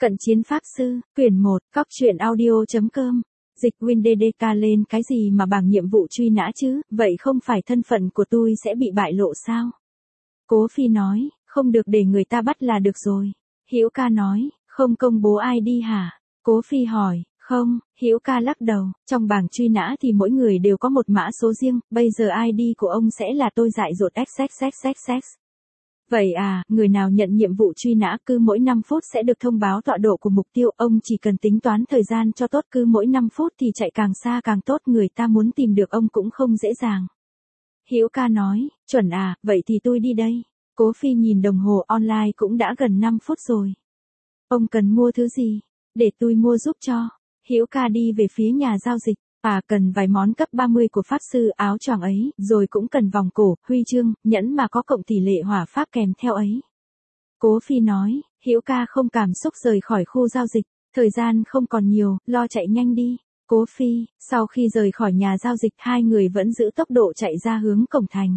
Cận chiến pháp sư, quyển 1, cóc truyện audio.com. Dịch WinDDK lên cái gì mà bảng nhiệm vụ truy nã chứ, vậy không phải thân phận của tôi sẽ bị bại lộ sao? Cố Phi nói, không được để người ta bắt là được rồi. Hữu Ca nói, không công bố ID hả? Cố Phi hỏi, không, Hữu Ca lắc đầu, trong bảng truy nã thì mỗi người đều có một mã số riêng, bây giờ ID của ông sẽ là tôi dại dột XXXXX. Vậy à, người nào nhận nhiệm vụ truy nã cứ mỗi 5 phút sẽ được thông báo tọa độ của mục tiêu, ông chỉ cần tính toán thời gian cho tốt, cứ mỗi 5 phút thì chạy càng xa càng tốt, người ta muốn tìm được ông cũng không dễ dàng. Hữu Ca nói, chuẩn à, vậy thì tôi đi đây. Cố Phi nhìn đồng hồ online cũng đã gần 5 phút rồi. Ông cần mua thứ gì? Để tôi mua giúp cho. Hữu Ca đi về phía nhà giao dịch. À, cần vài món cấp 30 của pháp sư, áo choàng ấy, rồi cũng cần vòng cổ, huy chương, nhẫn mà có cộng tỷ lệ hỏa pháp kèm theo ấy. Cố Phi nói, Hữu Ca không cảm xúc rời khỏi khu giao dịch, thời gian không còn nhiều, lo chạy nhanh đi. Cố Phi, sau khi rời khỏi nhà giao dịch, hai người vẫn giữ tốc độ chạy ra hướng cổng thành.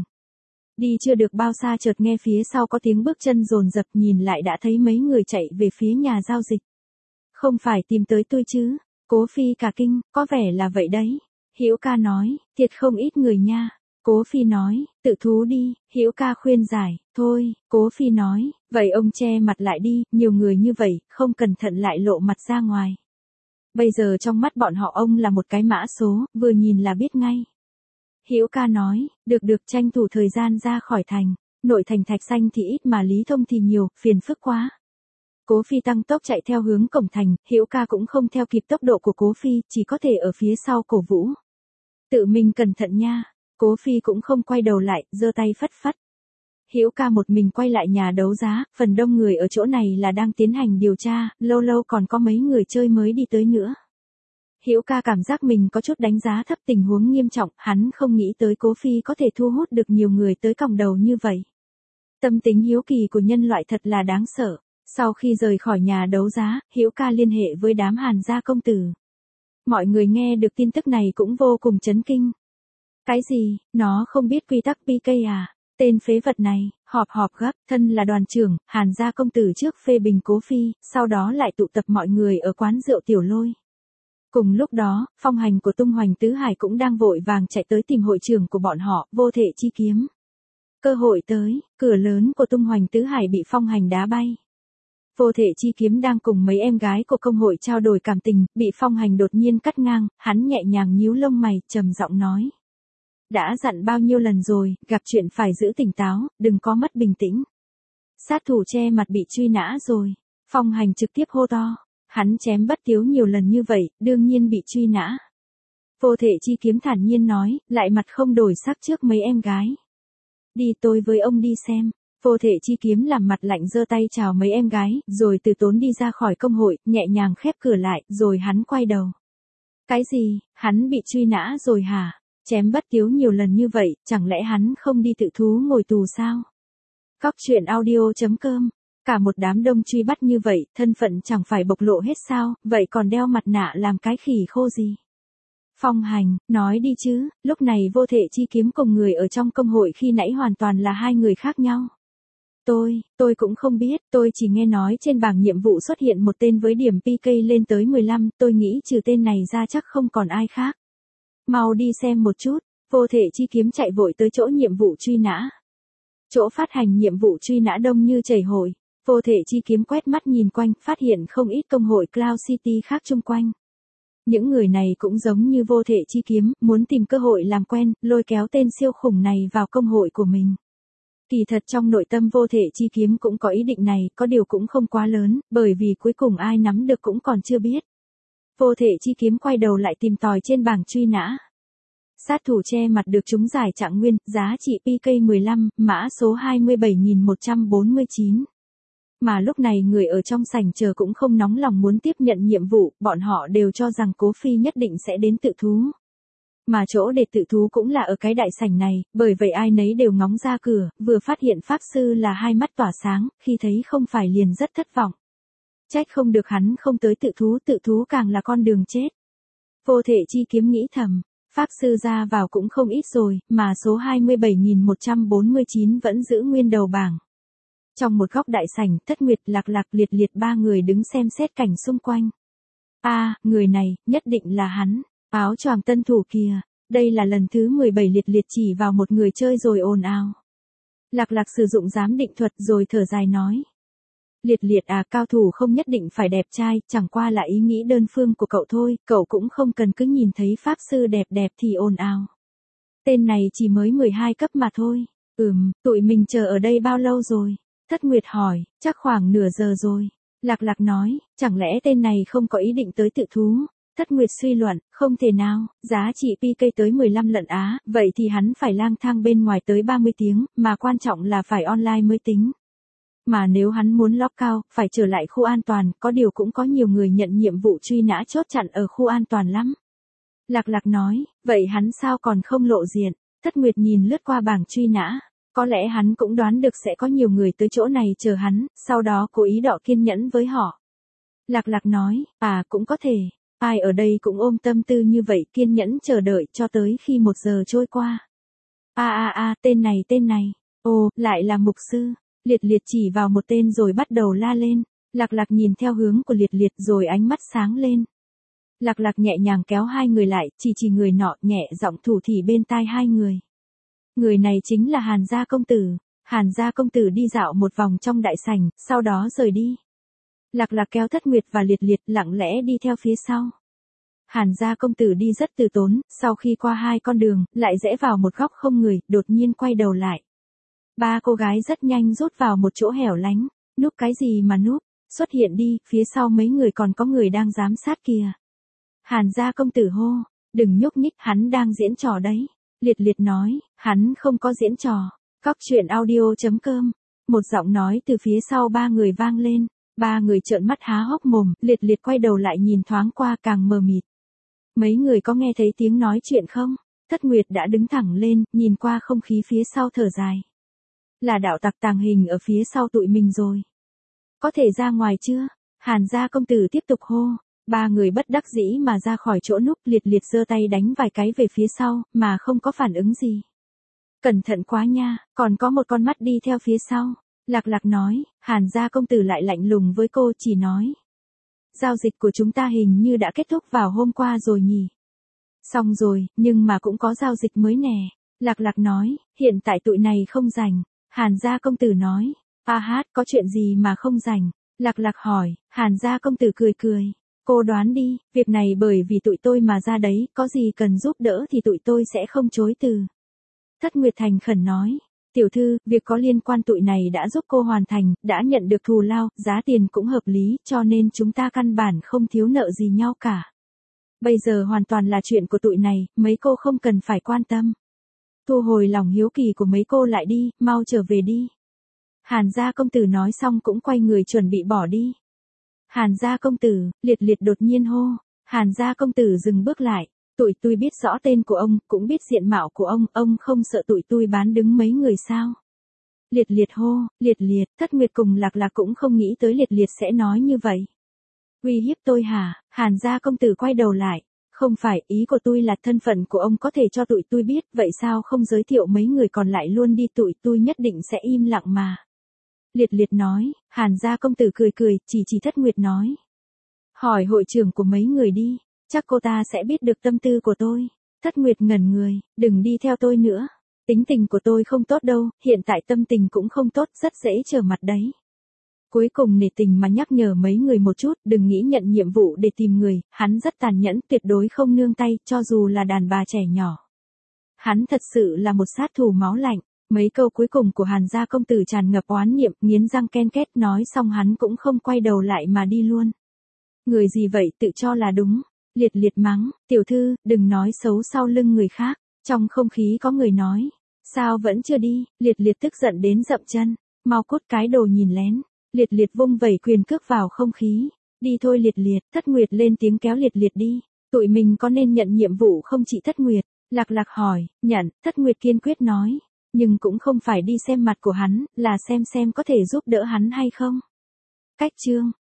Đi chưa được bao xa chợt nghe phía sau có tiếng bước chân dồn dập, nhìn lại đã thấy mấy người chạy về phía nhà giao dịch. Không phải tìm tới tôi chứ? Cố Phi cả kinh, có vẻ là vậy đấy. Hữu Ca nói, thiệt không ít người nha. Cố Phi nói, tự thú đi. Hữu Ca khuyên giải, thôi. Cố Phi nói, vậy ông che mặt lại đi, nhiều người như vậy, không cẩn thận lại lộ mặt ra ngoài. Bây giờ trong mắt bọn họ ông là một cái mã số, vừa nhìn là biết ngay. Hữu Ca nói, được tranh thủ thời gian ra khỏi thành. Nội thành Thạch Xanh thì ít mà Lý Thông thì nhiều, phiền phức quá. Cố Phi tăng tốc chạy theo hướng cổng thành, Hữu Ca cũng không theo kịp tốc độ của Cố Phi, chỉ có thể ở phía sau cổ vũ. Tự mình cẩn thận nha. Cố Phi cũng không quay đầu lại, giơ tay phất phất. Hữu Ca một mình quay lại nhà đấu giá, phần đông người ở chỗ này là đang tiến hành điều tra, lâu lâu còn có mấy người chơi mới đi tới nữa. Hữu Ca cảm giác mình có chút đánh giá thấp tình huống nghiêm trọng, hắn không nghĩ tới Cố Phi có thể thu hút được nhiều người tới còng đầu như vậy. Tâm tính hiếu kỳ của nhân loại thật là đáng sợ. Sau khi rời khỏi nhà đấu giá, Hữu Ca liên hệ với đám Hàn gia công tử. Mọi người nghe được tin tức này cũng vô cùng chấn kinh. Cái gì, nó không biết quy tắc PK à? Tên phế vật này, họp gấp, thân là đoàn trưởng, Hàn gia công tử trước phê bình Cố Phi, sau đó lại tụ tập mọi người ở quán rượu Tiểu Lôi. Cùng lúc đó, phong hành của Tung Hoành Tứ Hải cũng đang vội vàng chạy tới tìm hội trưởng của bọn họ, Vô Thể Chi Kiếm. Cơ hội tới, cửa lớn của Tung Hoành Tứ Hải bị phong hành đá bay. Vô Thể Chi Kiếm đang cùng mấy em gái của công hội trao đổi cảm tình, bị phong hành đột nhiên cắt ngang, hắn nhẹ nhàng nhíu lông mày, trầm giọng nói. Đã dặn bao nhiêu lần rồi, gặp chuyện phải giữ tỉnh táo, đừng có mất bình tĩnh. Sát thủ che mặt bị truy nã rồi. Phong hành trực tiếp hô to. Hắn chém Bất Tiếu nhiều lần như vậy, đương nhiên bị truy nã. Vô Thể Chi Kiếm thản nhiên nói, lại mặt không đổi sắc trước mấy em gái. Đi, tôi với ông đi xem. Vô Thể Chi Kiếm làm mặt lạnh giơ tay chào mấy em gái, rồi từ tốn đi ra khỏi công hội, nhẹ nhàng khép cửa lại, rồi hắn quay đầu. Cái gì, hắn bị truy nã rồi hả? Chém Bất Tiếu nhiều lần như vậy, chẳng lẽ hắn không đi tự thú ngồi tù sao? Cóc truyện audio.com. Cả một đám đông truy bắt như vậy, thân phận chẳng phải bộc lộ hết sao, vậy còn đeo mặt nạ làm cái khỉ khô gì? Phong hành, nói đi chứ, lúc này Vô Thể Chi Kiếm cùng người ở trong công hội khi nãy hoàn toàn là hai người khác nhau. Tôi cũng không biết, tôi chỉ nghe nói trên bảng nhiệm vụ xuất hiện một tên với điểm PK lên tới 15, tôi nghĩ trừ tên này ra chắc không còn ai khác. Mau đi xem một chút. Vô Thể Chi Kiếm chạy vội tới chỗ nhiệm vụ truy nã. Chỗ phát hành nhiệm vụ truy nã đông như chảy hội. Vô Thể Chi Kiếm quét mắt nhìn quanh, phát hiện không ít công hội Cloud City khác chung quanh. Những người này cũng giống như Vô Thể Chi Kiếm, muốn tìm cơ hội làm quen, lôi kéo tên siêu khủng này vào công hội của mình. Kỳ thật trong nội tâm Vô Thể Chi Kiếm cũng có ý định này, có điều cũng không quá lớn, bởi vì cuối cùng ai nắm được cũng còn chưa biết. Vô Thể Chi Kiếm quay đầu lại tìm tòi trên bảng truy nã. Sát thủ che mặt được trúng giải trạng nguyên, giá trị PK 15, mã số 27149. Mà lúc này người ở trong sảnh chờ cũng không nóng lòng muốn tiếp nhận nhiệm vụ, bọn họ đều cho rằng Cố Phi nhất định sẽ đến tự thú. Mà chỗ để tự thú cũng là ở cái đại sảnh này, bởi vậy ai nấy đều ngóng ra cửa, vừa phát hiện pháp sư là hai mắt tỏa sáng, khi thấy không phải liền rất thất vọng. Trách không được hắn không tới tự thú càng là con đường chết. Vô Thể Chi Kiếm nghĩ thầm, pháp sư ra vào cũng không ít rồi, mà số 27149 vẫn giữ nguyên đầu bảng. Trong một góc đại sảnh, Thất Nguyệt, Lạc Lạc, Liệt Liệt ba người đứng xem xét cảnh xung quanh. Người này, nhất định là hắn, áo choàng tân thủ kìa, đây là lần thứ 17 Liệt Liệt chỉ vào một người chơi rồi ồn ào. Lạc Lạc sử dụng giám định thuật rồi thở dài nói. Liệt Liệt cao thủ không nhất định phải đẹp trai, chẳng qua là ý nghĩ đơn phương của cậu thôi, cậu cũng không cần cứ nhìn thấy pháp sư đẹp đẹp thì ồn ào. Tên này chỉ mới 12 cấp mà thôi. Tụi mình chờ ở đây bao lâu rồi? Thất Nguyệt hỏi, chắc khoảng nửa giờ rồi. Lạc Lạc nói, chẳng lẽ tên này không có ý định tới tự thú? Thất Nguyệt suy luận, không thể nào, giá trị PK tới 15 lận á, vậy thì hắn phải lang thang bên ngoài tới 30 tiếng, mà quan trọng là phải online mới tính. Mà nếu hắn muốn log cao, phải trở lại khu an toàn, có điều cũng có nhiều người nhận nhiệm vụ truy nã chốt chặn ở khu an toàn lắm. Lạc Lạc nói, vậy hắn sao còn không lộ diện? Thất Nguyệt nhìn lướt qua bảng truy nã. Có lẽ hắn cũng đoán được sẽ có nhiều người tới chỗ này chờ hắn, sau đó cố ý đọ kiên nhẫn với họ. Lạc Lạc nói, cũng có thể, ai ở đây cũng ôm tâm tư như vậy kiên nhẫn chờ đợi cho tới khi 1 giờ trôi qua. Tên này, lại là mục sư. Liệt Liệt chỉ vào một tên rồi bắt đầu la lên. Lạc Lạc nhìn theo hướng của Liệt Liệt rồi ánh mắt sáng lên. Lạc Lạc nhẹ nhàng kéo hai người lại, chỉ người nọ, nhẹ giọng thủ thỉ bên tai hai người. Người này chính là Hàn gia công tử. Hàn gia công tử đi dạo một vòng trong đại sảnh, sau đó rời đi. Lạc Lạc kéo Thất Nguyệt và Liệt Liệt lặng lẽ đi theo phía sau. Hàn gia công tử đi rất từ tốn, sau khi qua 2 con đường, lại rẽ vào một góc không người, đột nhiên quay đầu lại. 3 cô gái rất nhanh rút vào một chỗ hẻo lánh. Núp cái gì mà núp, xuất hiện đi, phía sau mấy người còn có người đang giám sát kìa. Hàn gia công tử hô, đừng nhúc nhích, hắn đang diễn trò đấy. Liệt Liệt nói, hắn không có diễn trò. Cóc truyện audio.com. Một giọng nói từ phía sau 3 người vang lên. 3 người trợn mắt há hốc mồm, Liệt Liệt quay đầu lại nhìn thoáng qua càng mờ mịt. Mấy người có nghe thấy tiếng nói chuyện không? Thất Nguyệt đã đứng thẳng lên, nhìn qua không khí phía sau thở dài. Là đạo tặc tàng hình ở phía sau tụi mình rồi. Có thể ra ngoài chưa? Hàn gia công tử tiếp tục hô. 3 người bất đắc dĩ mà ra khỏi chỗ núp, Liệt Liệt giơ tay đánh vài cái về phía sau, mà không có phản ứng gì. Cẩn thận quá nha, còn có một con mắt đi theo phía sau. Lạc Lạc nói, Hàn gia công tử lại lạnh lùng với cô, chỉ nói. Giao dịch của chúng ta hình như đã kết thúc vào hôm qua rồi nhỉ? Xong rồi, nhưng mà cũng có giao dịch mới nè. Lạc Lạc nói, hiện tại tụi này không rảnh. Hàn gia công tử nói, có chuyện gì mà không rảnh? Lạc Lạc hỏi, Hàn gia công tử cười. Cô đoán đi, việc này bởi vì tụi tôi mà ra đấy, có gì cần giúp đỡ thì tụi tôi sẽ không chối từ. Thất Nguyệt thành khẩn nói, tiểu thư, việc có liên quan tụi này đã giúp cô hoàn thành, đã nhận được thù lao, giá tiền cũng hợp lý, cho nên chúng ta căn bản không thiếu nợ gì nhau cả. Bây giờ hoàn toàn là chuyện của tụi này, mấy cô không cần phải quan tâm. Thu hồi lòng hiếu kỳ của mấy cô lại đi, mau trở về đi. Hàn gia công tử nói xong cũng quay người chuẩn bị bỏ đi. Hàn gia công tử, Liệt Liệt đột nhiên hô. Hàn gia công tử dừng bước lại. Tụi tôi biết rõ tên của ông, cũng biết diện mạo của ông không sợ tụi tôi bán đứng mấy người sao? Liệt Liệt hô, Liệt, Thất Nguyệt cùng Lạc Lạc cũng không nghĩ tới Liệt sẽ nói như vậy. Uy hiếp tôi hả? Hàn gia công tử quay đầu lại. Không phải, ý của tôi là thân phận của ông có thể cho tụi tôi biết, vậy sao không giới thiệu mấy người còn lại luôn đi, tụi tôi nhất định sẽ im lặng mà. Liệt nói, Hàn gia công tử cười, chỉ Thất Nguyệt nói. Hỏi hội trưởng của mấy người đi, chắc cô ta sẽ biết được tâm tư của tôi. Thất Nguyệt ngẩn người, đừng đi theo tôi nữa. Tính tình của tôi không tốt đâu, hiện tại tâm tình cũng không tốt, rất dễ trở mặt đấy. Cuối cùng nể tình mà nhắc nhở mấy người một chút, đừng nghĩ nhận nhiệm vụ để tìm người, hắn rất tàn nhẫn, tuyệt đối không nương tay, cho dù là đàn bà trẻ nhỏ. Hắn thật sự là một sát thủ máu lạnh. Mấy câu cuối cùng của Hàn gia công tử tràn ngập oán niệm, nghiến răng ken két, nói xong hắn cũng không quay đầu lại mà đi luôn. Người gì vậy, tự cho là đúng. Liệt mắng, tiểu thư, đừng nói xấu sau lưng người khác. Trong không khí có người nói, sao vẫn chưa đi? Liệt tức giận đến dậm chân, mau cút cái đồ nhìn lén. Liệt vung vẩy quyền cước vào không khí. Đi thôi Liệt. Thất Nguyệt lên tiếng kéo Liệt đi. Tụi mình có nên nhận nhiệm vụ không chị Thất Nguyệt? Lạc Lạc hỏi, nhận. Thất Nguyệt kiên quyết nói. Nhưng cũng không phải đi xem mặt của hắn, là xem có thể giúp đỡ hắn hay không. Cách chương